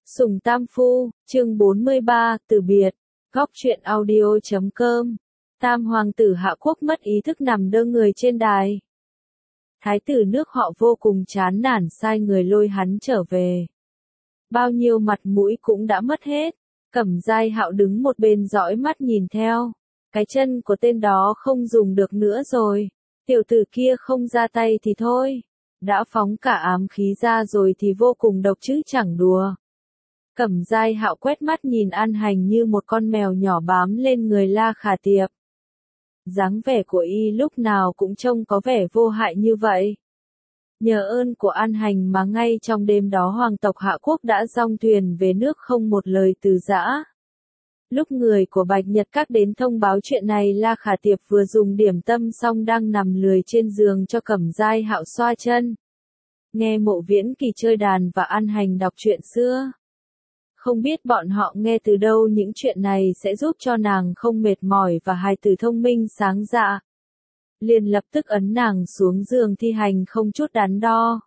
Sùng Tam Phu, chương 43, từ biệt. Góc truyện audio.com. Tam hoàng tử Hạ Quốc mất ý thức nằm đơ người trên đài. Thái tử nước họ vô cùng chán nản sai người lôi hắn trở về. Bao nhiêu mặt mũi cũng đã mất hết. Cẩm Giai Hạo đứng một bên dõi mắt nhìn theo. Cái chân của tên đó không dùng được nữa rồi. Tiểu tử kia không ra tay thì thôi. Đã phóng cả ám khí ra rồi thì vô cùng độc chứ chẳng đùa. Cẩm Giai Hạo quét mắt nhìn An Hành như một con mèo nhỏ bám lên người La Khả Tiệp. Dáng vẻ của y lúc nào cũng trông có vẻ vô hại như vậy. Nhờ ơn của An Hành mà ngay trong đêm đó hoàng tộc Hạ Quốc đã dong thuyền về nước không một lời từ giã. Lúc người của Bạch Nhật Các đến thông báo chuyện này, La Khả Tiệp vừa dùng điểm tâm xong đang nằm lười trên giường cho Cẩm Giai Hạo xoa chân. Nghe Mộ Viễn Kỳ chơi đàn và An Hành đọc chuyện xưa. Không biết bọn họ nghe từ đâu những chuyện này sẽ giúp cho nàng không mệt mỏi và hài tử thông minh sáng dạ. Liền lập tức ấn nàng xuống giường thi hành không chút đắn đo.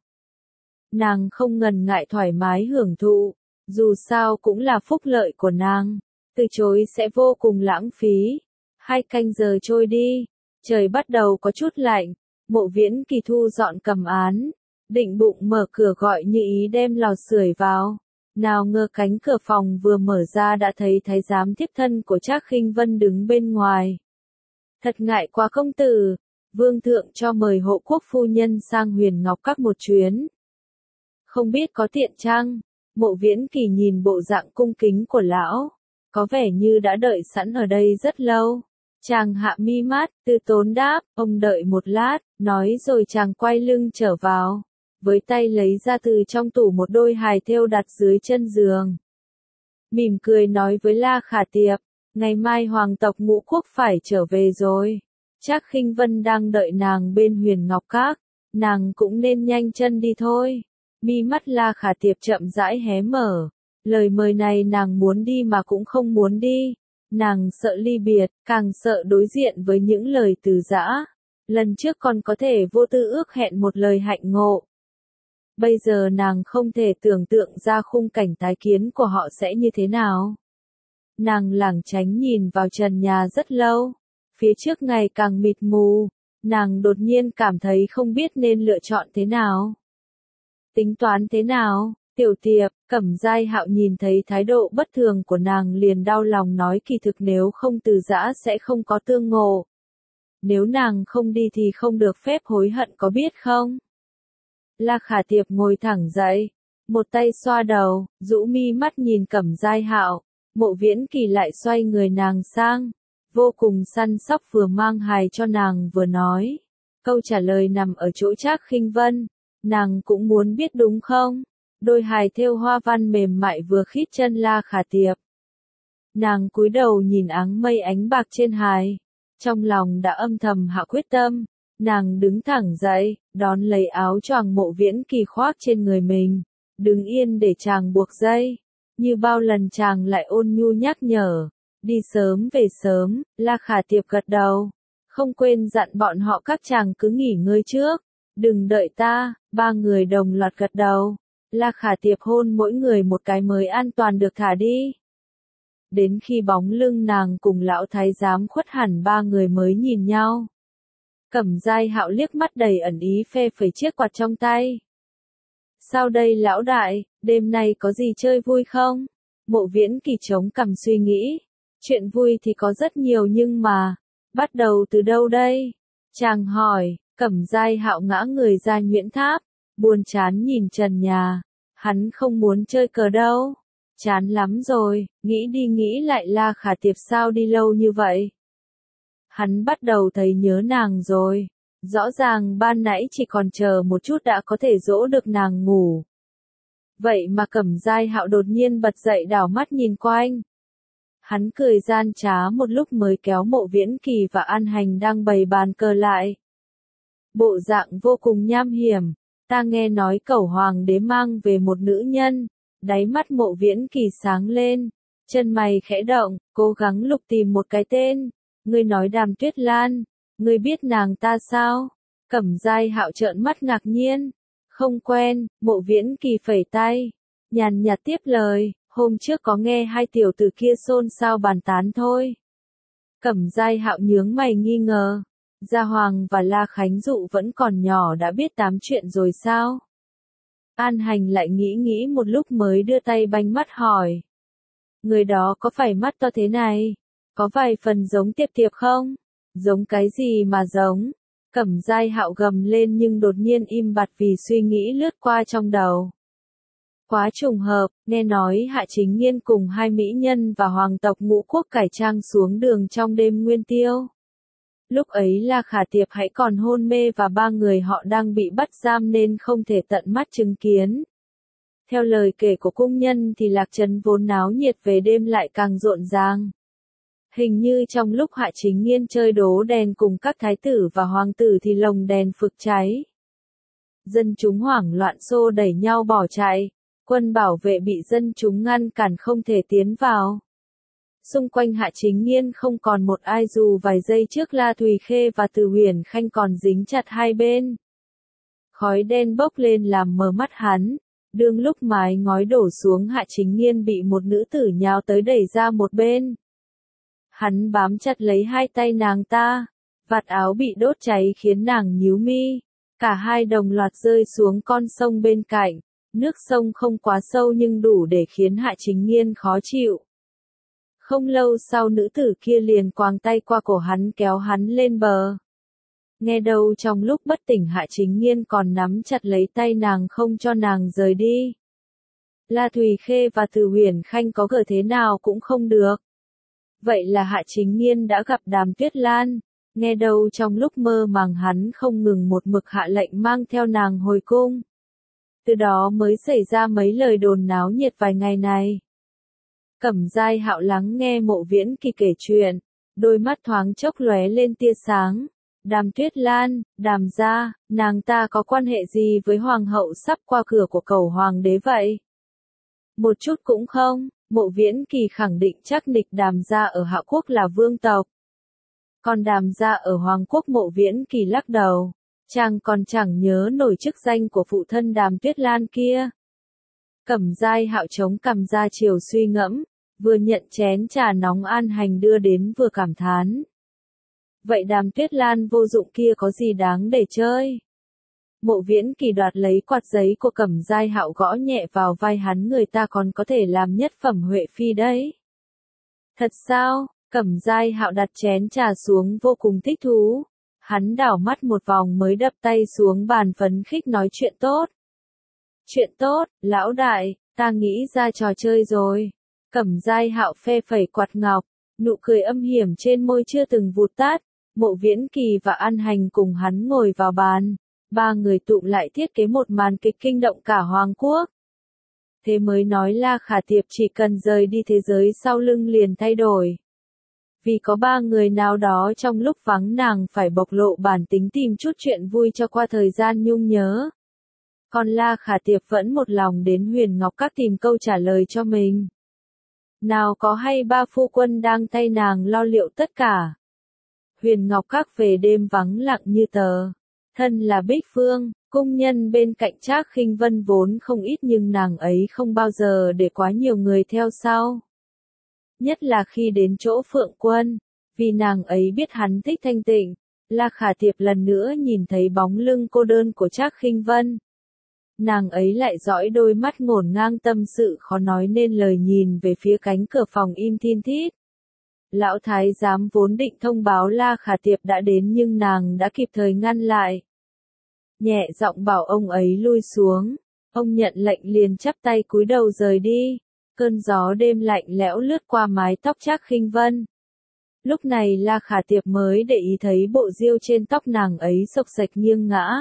Nàng không ngần ngại thoải mái hưởng thụ, dù sao cũng là phúc lợi của nàng, từ chối sẽ vô cùng lãng phí. 2 canh giờ trôi đi, trời bắt đầu có chút lạnh, Mộ Viễn Kỳ thu dọn cầm án, định bụng mở cửa gọi Như Ý đem lò sưởi vào. Nào ngờ cánh cửa phòng vừa mở ra đã thấy thái giám thiếp thân của Trác Khinh Vân đứng bên ngoài. Thật ngại quá công tử, vương thượng cho mời hộ quốc phu nhân sang Huyền Ngọc Các một chuyến. Không biết có tiện chăng? Mộ Viễn Kỳ nhìn bộ dạng cung kính của lão, có vẻ như đã đợi sẵn ở đây rất lâu. Chàng hạ mi mắt, từ tốn đáp, ông đợi một lát, nói rồi chàng quay lưng trở vào. Với tay lấy ra từ trong tủ một đôi hài thêu đặt dưới chân giường. Mỉm cười nói với La Khả Tiệp, ngày mai hoàng tộc Ngũ Quốc phải trở về rồi. Trác Khinh Vân đang đợi nàng bên Huyền Ngọc Các, nàng cũng nên nhanh chân đi thôi. Mi mắt La Khả Tiệp chậm rãi hé mở, lời mời này nàng muốn đi mà cũng không muốn đi. Nàng sợ ly biệt, càng sợ đối diện với những lời từ giã. Lần trước còn có thể vô tư ước hẹn một lời hạnh ngộ. Bây giờ nàng không thể tưởng tượng ra khung cảnh tái kiến của họ sẽ như thế nào. Nàng lảng tránh nhìn vào trần nhà rất lâu. Phía trước ngày càng mịt mù, nàng đột nhiên cảm thấy không biết nên lựa chọn thế nào. Tính toán thế nào, Tiểu Tiệp? Cẩm Giai Hạo nhìn thấy thái độ bất thường của nàng liền đau lòng nói, kỳ thực nếu không từ giã sẽ không có tương ngộ. Nếu nàng không đi thì không được phép hối hận, có biết không? La Khả Tiệp ngồi thẳng dậy, một tay xoa đầu, rũ mi mắt nhìn Cẩm Giai Hạo. Mộ Viễn Kỳ lại xoay người nàng sang, vô cùng săn sóc vừa mang hài cho nàng vừa nói. Câu trả lời nằm ở chỗ Trác Khinh Vân, nàng cũng muốn biết đúng không? Đôi hài thêu hoa văn mềm mại vừa khít chân La Khả Tiệp. Nàng cúi đầu nhìn áng mây ánh bạc trên hài, trong lòng đã âm thầm hạ quyết tâm. Nàng đứng thẳng dậy, đón lấy áo choàng Mộ Viễn Kỳ khoác trên người mình, đứng yên để chàng buộc dây. Như bao lần chàng lại ôn nhu nhắc nhở, đi sớm về sớm. La Khả Tiệp gật đầu, không quên dặn bọn họ các chàng cứ nghỉ ngơi trước, đừng đợi ta. 3 người đồng loạt gật đầu. La Khả Tiệp hôn mỗi người một cái mới an toàn được thả đi. Đến khi bóng lưng nàng cùng lão thái giám khuất hẳn, 3 người mới nhìn nhau. Cẩm Giai Hạo liếc mắt đầy ẩn ý phe phẩy chiếc quạt trong tay. Sao đây lão đại, đêm nay có gì chơi vui không? Mộ Viễn Kỳ chống cằm suy nghĩ. Chuyện vui thì có rất nhiều nhưng mà, bắt đầu từ đâu đây? Chàng hỏi. Cẩm Giai Hạo ngã người ra nhuyễn tháp, buồn chán nhìn trần nhà. Hắn không muốn chơi cờ đâu. Chán lắm rồi, nghĩ đi nghĩ lại La Khả Tiệp sao đi lâu như vậy? Hắn bắt đầu thấy nhớ nàng rồi. Rõ ràng ban nãy chỉ còn chờ một chút đã có thể dỗ được nàng ngủ. Vậy mà Cẩm Giai Hạo đột nhiên bật dậy đảo mắt nhìn quanh. Hắn cười gian trá một lúc mới kéo Mộ Viễn Kỳ và An Hành đang bày bàn cờ lại. Bộ dạng vô cùng nham hiểm. Ta nghe nói Cẩu Hoàng đế mang về một nữ nhân. Đáy mắt Mộ Viễn Kỳ sáng lên. Chân mày khẽ động, cố gắng lục tìm một cái tên. Ngươi nói Đàm Tuyết Lan, ngươi biết nàng ta sao? Cẩm Giai Hạo trợn mắt ngạc nhiên. Không quen. Mộ Viễn Kỳ phẩy tay. nhàn nhạt tiếp lời, hôm trước có nghe hai tiểu tử kia xôn xao bàn tán thôi. Cẩm Giai Hạo nhướng mày nghi ngờ, Gia Hoàng và La Khánh Dụ vẫn còn nhỏ đã biết tám chuyện rồi sao? An Hành lại nghĩ một lúc mới đưa tay banh mắt hỏi. Người đó có phải mắt to thế này? Có vài phần giống Tiệp Tiệp không? Giống cái gì mà giống? Cẩm Giai Hạo gầm lên nhưng đột nhiên im bặt vì suy nghĩ lướt qua trong đầu. Quá trùng hợp, nghe nói Hạ Chính Nghiên cùng hai mỹ nhân và hoàng tộc Ngũ Quốc cải trang xuống đường trong đêm nguyên tiêu. Lúc ấy La Khả Tiệp hãy còn hôn mê và ba người họ đang bị bắt giam nên không thể tận mắt chứng kiến. Theo lời kể của cung nhân thì Lạc Trấn vốn náo nhiệt về đêm lại càng rộn ràng. Hình như trong lúc Hạ Chính Nghiên chơi đố đèn cùng các thái tử và hoàng tử thì lồng đèn phực cháy. Dân chúng hoảng loạn xô đẩy nhau bỏ chạy, quân bảo vệ bị dân chúng ngăn cản không thể tiến vào. Xung quanh Hạ Chính Nghiên không còn một ai dù vài giây trước La Thùy Khê và Từ Huyền Khanh còn dính chặt hai bên. Khói đen bốc lên làm mờ mắt hắn, đương lúc mái ngói đổ xuống Hạ Chính Nghiên bị một nữ tử nhào tới đẩy ra một bên. Hắn bám chặt lấy hai tay nàng ta, vạt áo bị đốt cháy khiến nàng nhíu mi, cả hai đồng loạt rơi xuống con sông bên cạnh, nước sông không quá sâu nhưng đủ để khiến Hạ Chính Nghiên khó chịu. Không lâu sau nữ tử kia liền quàng tay qua cổ hắn kéo hắn lên bờ. Nghe đâu trong lúc bất tỉnh Hạ Chính Nghiên còn nắm chặt lấy tay nàng không cho nàng rời đi. La Thùy Khê và Từ Huyền Khanh có gở thế nào cũng không được. Vậy là Hạ Chính Nghiên đã gặp Đàm Tuyết Lan, nghe đâu trong lúc mơ màng hắn không ngừng một mực hạ lệnh mang theo nàng hồi cung. Từ đó mới xảy ra mấy lời đồn náo nhiệt vài ngày này. Cẩm Giai Hạo lắng nghe Mộ Viễn Kỳ kể chuyện, đôi mắt thoáng chốc lóe lên tia sáng. Đàm Tuyết Lan, Đàm gia, nàng ta có quan hệ gì với hoàng hậu sắp qua cửa của cầu hoàng đế vậy? Một chút cũng không, Mộ Viễn Kỳ khẳng định chắc nịch Đàm gia ở Hạ Quốc là vương tộc. Còn Đàm gia ở Hoàng Quốc Mộ Viễn Kỳ lắc đầu, chàng còn chẳng nhớ nổi chức danh của phụ thân Đàm Tuyết Lan kia. Cẩm Giai Hạo chống cằm ra chiều suy ngẫm, vừa nhận chén trà nóng An Hành đưa đến vừa cảm thán. Vậy Đàm Tuyết Lan vô dụng kia có gì đáng để chơi? Mộ Viễn Kỳ đoạt lấy quạt giấy của Cẩm Giai Hạo gõ nhẹ vào vai hắn, người ta còn có thể làm nhất phẩm huệ phi đấy. Thật sao? Cẩm Giai Hạo đặt chén trà xuống vô cùng thích thú. Hắn đảo mắt một vòng mới đập tay xuống bàn phấn khích nói chuyện tốt. Chuyện tốt, lão đại, ta nghĩ ra trò chơi rồi. Cẩm Giai Hạo phe phẩy quạt ngọc, nụ cười âm hiểm trên môi chưa từng vụt tắt. Mộ Viễn Kỳ và An Hành cùng hắn ngồi vào bàn. Ba người tụ lại thiết kế một màn kịch kinh động cả Hoàng Quốc. Thế mới nói La Khả Tiệp chỉ cần rời đi thế giới sau lưng liền thay đổi. Vì có ba người nào đó trong lúc vắng nàng phải bộc lộ bản tính tìm chút chuyện vui cho qua thời gian nhung nhớ. Còn La Khả Tiệp vẫn một lòng đến Huyền Ngọc Các tìm câu trả lời cho mình. Nào có hay ba phu quân đang thay nàng lo liệu tất cả. Huyền Ngọc Các về đêm vắng lặng như tờ. Thân là Bích Phương, cung nhân bên cạnh Trác Khinh Vân vốn không ít nhưng nàng ấy không bao giờ để quá nhiều người theo sau. Nhất là khi đến chỗ Phượng Quân, vì nàng ấy biết hắn thích thanh tịnh, La Khả Tiệp lần nữa nhìn thấy bóng lưng cô đơn của Trác Khinh Vân. Nàng ấy lại dõi đôi mắt ngổn ngang tâm sự khó nói nên lời nhìn về phía cánh cửa phòng im thin thít. Lão thái giám vốn định thông báo La Khả Tiệp đã đến nhưng nàng đã kịp thời ngăn lại. Nhẹ giọng bảo ông ấy lui xuống, ông nhận lệnh liền chắp tay cúi đầu rời đi. Cơn gió đêm lạnh lẽo lướt qua mái tóc Trác Khinh Vân. Lúc này La Khả Tiệp mới để ý thấy bộ diêu trên tóc nàng ấy xộc xệch nghiêng ngã.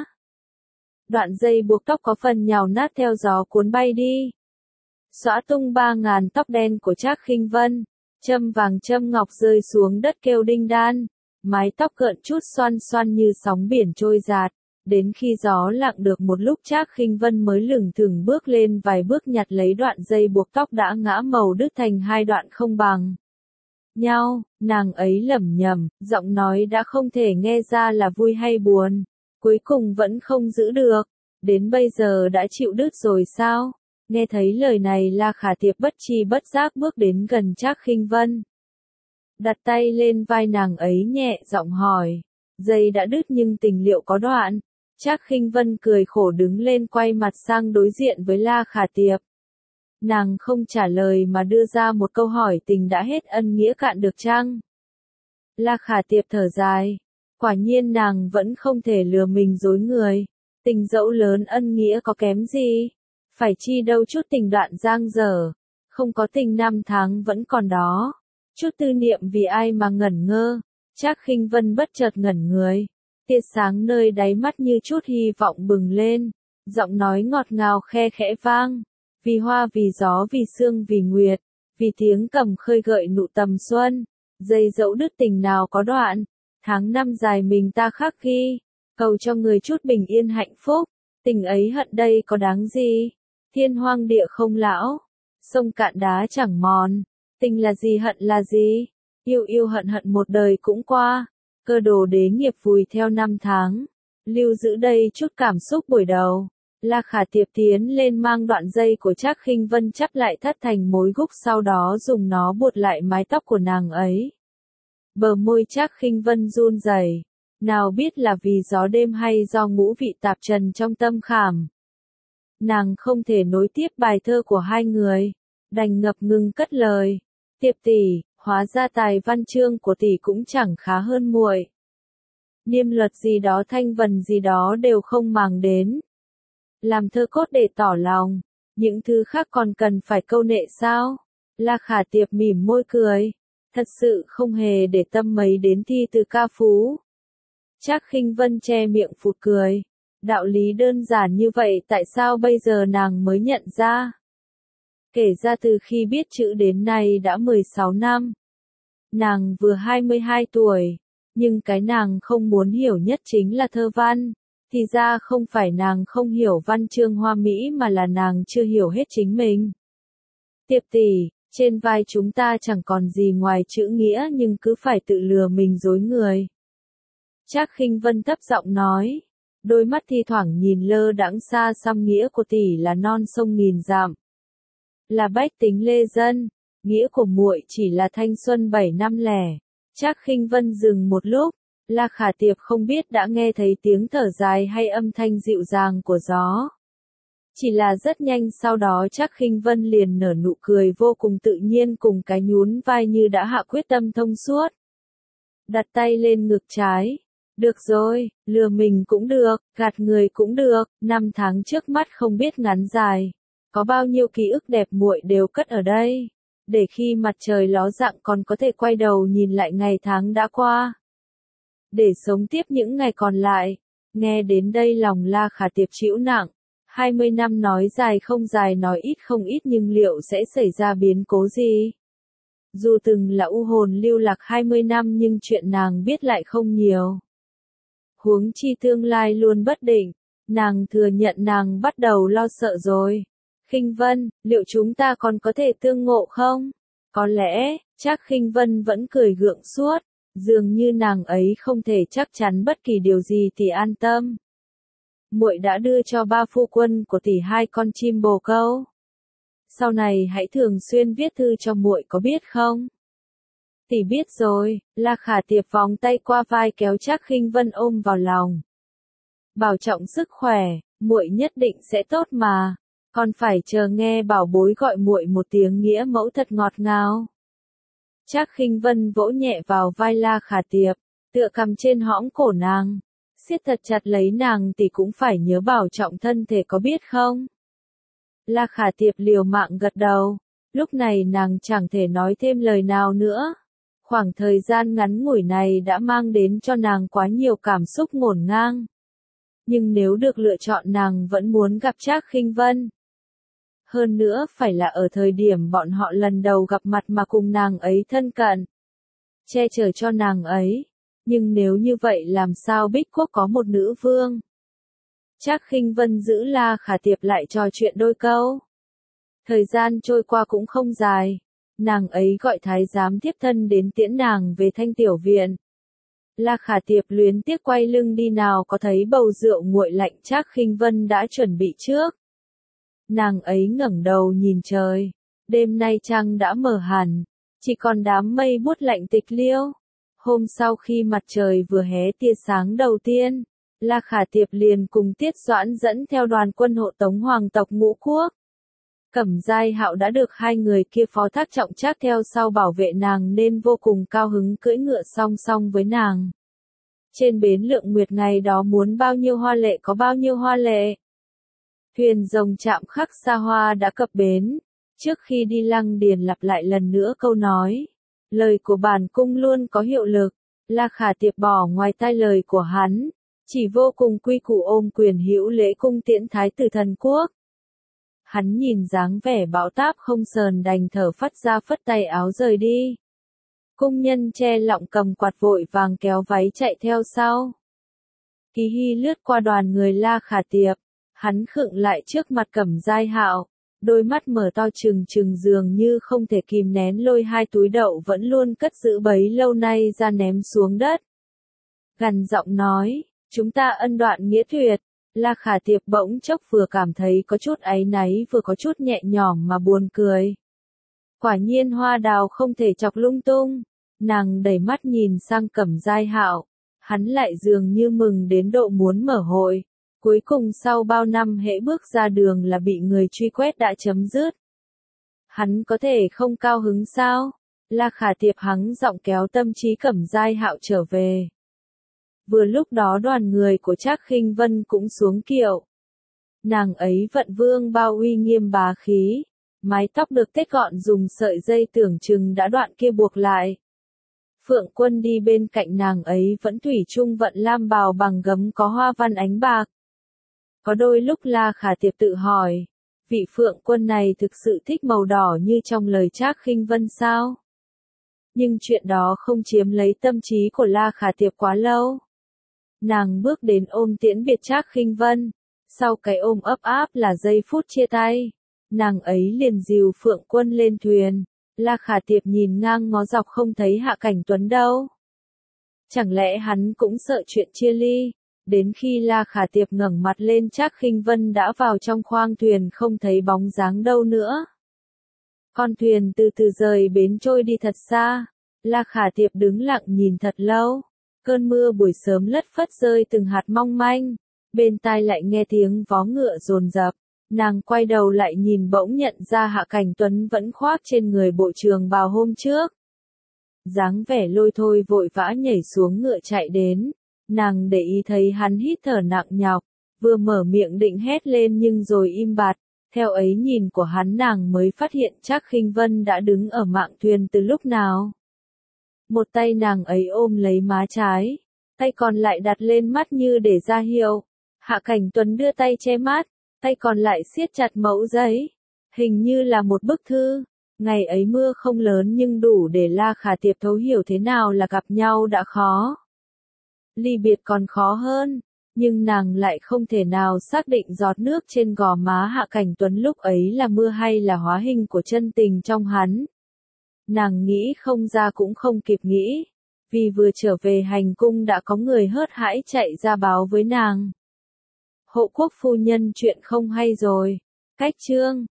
Đoạn dây buộc tóc có phần nhào nát theo gió cuốn bay đi. Xõa tung 3.000 tóc đen của Trác Khinh Vân, châm vàng châm ngọc rơi xuống đất kêu đinh đan, mái tóc gợn chút xoăn xoăn như sóng biển trôi dạt. Đến khi gió lặng được một lúc Trác Khinh Vân mới lững thững bước lên vài bước nhặt lấy đoạn dây buộc tóc đã ngã màu đứt thành hai đoạn không bằng nhau, nàng ấy lẩm nhẩm, giọng nói đã không thể nghe ra là vui hay buồn, cuối cùng vẫn không giữ được, đến bây giờ đã chịu đứt rồi sao? Nghe thấy lời này La Khả Tiệp bất tri bất giác bước đến gần Trác Khinh Vân. Đặt tay lên vai nàng ấy nhẹ giọng hỏi. Dây đã đứt nhưng tình liệu có đoạn. Trác Khinh Vân cười khổ đứng lên quay mặt sang đối diện với La Khả Tiệp. Nàng không trả lời mà đưa ra một câu hỏi tình đã hết ân nghĩa cạn được chăng? La Khả Tiệp thở dài. Quả nhiên nàng vẫn không thể lừa mình dối người. Tình dẫu lớn ân nghĩa có kém gì? Phải chi đâu chút tình đoạn giang dở. Không có tình năm tháng vẫn còn đó. Chút tư niệm vì ai mà ngẩn ngơ. Trác Khinh Vân bất chợt ngẩn người. Tia sáng nơi đáy mắt như chút hy vọng bừng lên. Giọng nói ngọt ngào khe khẽ vang. Vì hoa vì gió vì sương vì nguyệt. Vì tiếng cầm khơi gợi nụ tầm xuân. Dây dẫu đứt tình nào có đoạn. Tháng năm dài mình ta khắc ghi. Cầu cho người chút bình yên hạnh phúc. Tình ấy hận đây có đáng gì. Thiên hoang địa không lão. Sông cạn đá chẳng mòn. Tình là gì hận là gì. Yêu yêu hận hận một đời cũng qua. Cơ đồ đế nghiệp vùi theo năm tháng. Lưu giữ đây chút cảm xúc buổi đầu. La Khả Tiệp tiến lên mang đoạn dây của Trác Khinh Vân chắp lại thắt thành mối gúc, sau đó dùng nó buộc lại mái tóc của nàng ấy. Bờ môi Trác Khinh Vân run rẩy, nào biết là vì gió đêm hay do ngũ vị tạp trần trong tâm khảm. Nàng không thể nối tiếp bài thơ của hai người, đành ngập ngừng cất lời. Tiệp tỷ, hóa ra tài văn chương của tỷ cũng chẳng khá hơn muội. Niêm luật gì đó thanh vần gì đó đều không màng đến. Làm thơ cốt để tỏ lòng, những thứ khác còn cần phải câu nệ sao? La Khả Tiệp mỉm môi cười, thật sự không hề để tâm mấy đến thi từ ca phú. Trác Khinh Vân che miệng phụt cười, đạo lý đơn giản như vậy tại sao bây giờ nàng mới nhận ra? Kể ra từ khi biết chữ đến nay đã 16 năm. Nàng vừa 22 tuổi, nhưng cái nàng không muốn hiểu nhất chính là thơ văn. Thì ra không phải nàng không hiểu văn chương hoa mỹ mà là nàng chưa hiểu hết chính mình. Tiệp tỷ, trên vai chúng ta chẳng còn gì ngoài chữ nghĩa nhưng cứ phải tự lừa mình dối người. Trác Khinh Vân thấp giọng nói, đôi mắt thi thoảng nhìn lơ đãng xa xăm nghĩa của tỷ là non sông nghìn dặm. Là bách tính lê dân, nghĩa của muội chỉ là thanh xuân 7 năm lẻ. Trác Khinh Vân dừng một lúc. La Khả Tiệp không biết đã nghe thấy tiếng thở dài hay âm thanh dịu dàng của gió. Chỉ là rất nhanh sau đó Trác Khinh Vân liền nở nụ cười vô cùng tự nhiên cùng cái nhún vai như đã hạ quyết tâm thông suốt. Đặt tay lên ngực trái. Được rồi, lừa mình cũng được, gạt người cũng được, năm tháng trước mắt không biết ngắn dài. Có bao nhiêu ký ức đẹp muội đều cất ở đây. Để khi mặt trời ló dạng còn có thể quay đầu nhìn lại ngày tháng đã qua. Để sống tiếp những ngày còn lại. Nghe đến đây lòng La Khả Tiệp chịu nặng. 20 năm nói dài không dài nói ít không ít nhưng liệu sẽ xảy ra biến cố gì? Dù từng là u hồn lưu lạc 20 năm nhưng chuyện nàng biết lại không nhiều. Huống chi tương lai luôn bất định. Nàng thừa nhận nàng bắt đầu lo sợ rồi. Khinh Vân, liệu chúng ta còn có thể tương ngộ không? Có lẽ, Trác Khinh Vân vẫn cười gượng suốt. Dường như nàng ấy không thể chắc chắn bất kỳ điều gì thì an tâm. Muội đã đưa cho ba phu quân của tỷ 2 con chim bồ câu. Sau này hãy thường xuyên viết thư cho muội có biết không? Tỷ biết rồi. La Khả Tiệp vòng tay qua vai kéo Trác Khinh Vân ôm vào lòng. Bảo trọng sức khỏe, muội nhất định sẽ tốt mà. Còn phải chờ nghe bảo bối gọi muội một tiếng nghĩa mẫu thật ngọt ngào. Trác Khinh Vân vỗ nhẹ vào vai La Khả Tiệp, tựa cằm trên hõm cổ nàng, siết thật chặt lấy nàng thì cũng phải nhớ bảo trọng thân thể có biết không? La Khả Tiệp liều mạng gật đầu, lúc này nàng chẳng thể nói thêm lời nào nữa. Khoảng thời gian ngắn ngủi này đã mang đến cho nàng quá nhiều cảm xúc ngổn ngang. Nhưng nếu được lựa chọn nàng vẫn muốn gặp Trác Khinh Vân. Hơn nữa phải là ở thời điểm bọn họ lần đầu gặp mặt mà cùng nàng ấy thân cận. Che chở cho nàng ấy. Nhưng nếu như vậy làm sao Bích Quốc có một nữ vương? Trác Khinh Vân giữ La Khả Tiệp lại trò chuyện đôi câu. Thời gian trôi qua cũng không dài. Nàng ấy gọi thái giám tiếp thân đến tiễn nàng về Thanh Tiểu Viện. La Khả Tiệp luyến tiếc quay lưng đi nào có thấy bầu rượu nguội lạnh Trác Khinh Vân đã chuẩn bị trước. Nàng ấy ngẩng đầu nhìn trời. Đêm nay trăng đã mờ hẳn, chỉ còn đám mây buốt lạnh tịch liêu. Hôm sau khi mặt trời vừa hé tia sáng đầu tiên, La Khả Tiệp liền cùng Tiết Doãn dẫn theo đoàn quân hộ tống hoàng tộc Ngũ Quốc. Cẩm Giai Hạo đã được hai người kia phó thác trọng trách theo sau bảo vệ nàng nên vô cùng cao hứng cưỡi ngựa song song với nàng. Trên bến Lượng Nguyệt ngày đó muốn bao nhiêu hoa lệ có bao nhiêu hoa lệ. Thuyền rồng chạm khắc xa hoa đã cập bến. Trước khi đi Lăng Điền lặp lại lần nữa câu nói. Lời của bản cung luôn có hiệu lực. La Khả Tiệp bỏ ngoài tai lời của hắn. Chỉ vô cùng quy củ ôm quyền hữu lễ cung tiễn thái tử thần quốc. Hắn nhìn dáng vẻ bão táp không sờn đành thở phắt ra phất tay áo rời đi. Cung nhân che lọng cầm quạt vội vàng kéo váy chạy theo sau. Kỳ Hy lướt qua đoàn người La Khả Tiệp. Hắn khựng lại trước mặt Cẩm Giai Hạo. Đôi mắt mở to trừng trừng dường như không thể kìm nén lôi hai túi đậu vẫn luôn cất giữ bấy lâu nay ra ném xuống đất. Gằn giọng nói, chúng ta ân đoạn nghĩa tuyệt. La Khả Tiệp bỗng chốc vừa cảm thấy có chút áy náy vừa có chút nhẹ nhõm mà buồn cười. Quả nhiên hoa đào không thể chọc lung tung. Nàng đẩy mắt nhìn sang Cẩm Giai Hạo. Hắn lại dường như mừng đến độ muốn mở hội. Cuối cùng sau bao năm hễ bước ra đường là bị người truy quét đã chấm dứt. Hắn có thể không cao hứng sao? La Khả Tiệp hắng giọng kéo tâm trí Cẩm Giai Hạo trở về. Vừa lúc đó đoàn người của Trác Khinh Vân cũng xuống kiệu. Nàng ấy vận vương bao uy nghiêm bá khí. Mái tóc được tết gọn dùng sợi dây tưởng chừng đã đoạn kia buộc lại. Phượng Quân đi bên cạnh nàng ấy vẫn thủy chung vận lam bào bằng gấm có hoa văn ánh bạc. Có đôi lúc La Khả Tiệp tự hỏi, vị Phượng Quân này thực sự thích màu đỏ như trong lời Trác Khinh Vân sao? Nhưng chuyện đó không chiếm lấy tâm trí của La Khả Tiệp quá lâu. Nàng bước đến ôm tiễn biệt Trác Khinh Vân, sau cái ôm ấp áp là giây phút chia tay. Nàng ấy liền dìu Phượng Quân lên thuyền. La Khả Tiệp nhìn ngang ngó dọc không thấy Hạ Cảnh Tuấn đâu. Chẳng lẽ hắn cũng sợ chuyện chia ly? Đến khi La Khả Tiệp ngẩng mặt lên Trác Khinh Vân đã vào trong khoang thuyền không thấy bóng dáng đâu nữa. Con thuyền từ từ rời bến trôi đi thật xa. La Khả Tiệp đứng lặng nhìn thật lâu. Cơn mưa buổi sớm lất phất rơi từng hạt mong manh. Bên tai lại nghe tiếng vó ngựa dồn dập. Nàng quay đầu lại nhìn bỗng nhận ra Hạ Cảnh Tuấn vẫn khoác trên người bộ trường bào hôm trước. Dáng vẻ lôi thôi vội vã nhảy xuống ngựa chạy đến. Nàng để ý thấy hắn hít thở nặng nhọc, vừa mở miệng định hét lên nhưng rồi im bặt. Theo ấy nhìn của hắn nàng mới phát hiện Trác Khinh Vân đã đứng ở mạn thuyền từ lúc nào. Một tay nàng ấy ôm lấy má trái, tay còn lại đặt lên mắt như để ra hiệu. Hạ Cảnh Tuấn đưa tay che mắt, tay còn lại siết chặt mẩu giấy. Hình như là một bức thư. Ngày ấy mưa không lớn nhưng đủ để La Khả Tiệp thấu hiểu thế nào là gặp nhau đã khó. Ly biệt còn khó hơn, nhưng nàng lại không thể nào xác định giọt nước trên gò má Hạ Cảnh Tuấn lúc ấy là mưa hay là hóa hình của chân tình trong hắn. Nàng nghĩ không ra cũng không kịp nghĩ, vì vừa trở về hành cung đã có người hớt hãi chạy ra báo với nàng. Hộ quốc phu nhân chuyện không hay rồi. Cách chương